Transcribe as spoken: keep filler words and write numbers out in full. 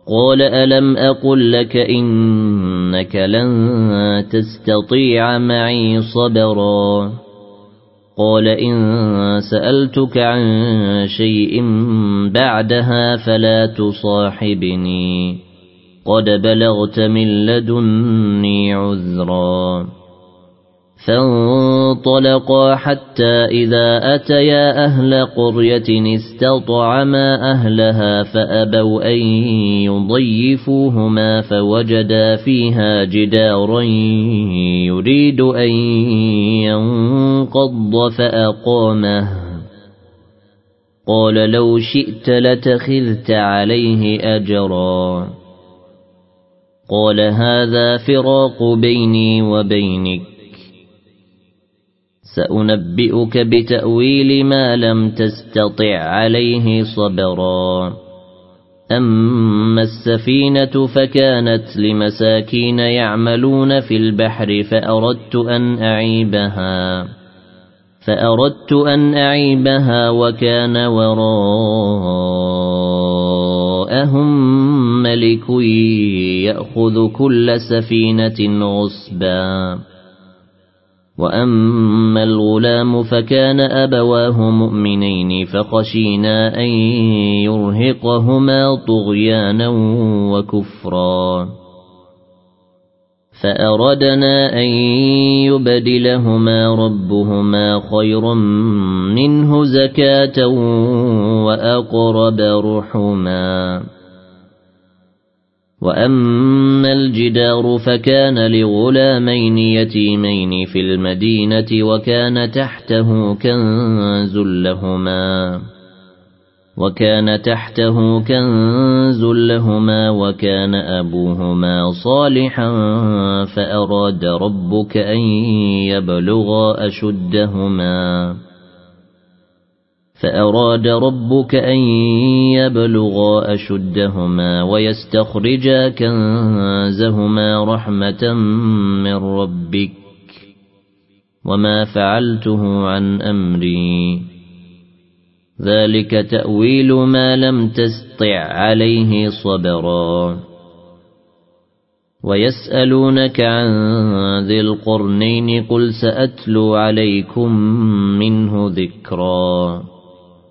قال ألم أقل لك إنك لن تستطيع معي صبرا قال إن سألتك عن شيء بعدها فلا تصاحبني قد بلغت من لدني عذرا فانطلقا حتى إذا أتيا أهل قرية استطعما أهلها فأبوا أن يضيفوهما فوجدا فيها جدارا يريد أن ينقض فأقامه قال لو شئت لتخذت عليه أجرا قال هذا فراق بيني وبينك سأنبئك بتأويل ما لم تستطع عليه صبرا أما السفينة فكانت لمساكين يعملون في البحر فأردت أن أعيبها فأردت أن أعيبها وكان وراءهم ملك يأخذ كل سفينة غصبا وأما الغلام فكان أبواه مؤمنين فخشينا أن يرهقهما طغيانا وكفرا فأردنا أن يبدلهما ربهما خيرا منه زكاة وأقرب رحما وأما الجدار فكان لغلامين يتيمين في المدينة وكان تحته كنز لهما وكان تحته كنز لهما وكان أبوهما صالحا فأراد ربك أن يبلغا أشدهما فأراد ربك أن يبلغا أشدهما ويستخرجا كنزهما رحمة من ربك وما فعلته عن أمري ذلك تأويل ما لم تستطع عليه صبرا ويسألونك عن ذي القرنين قل سأتلو عليكم منه ذكرا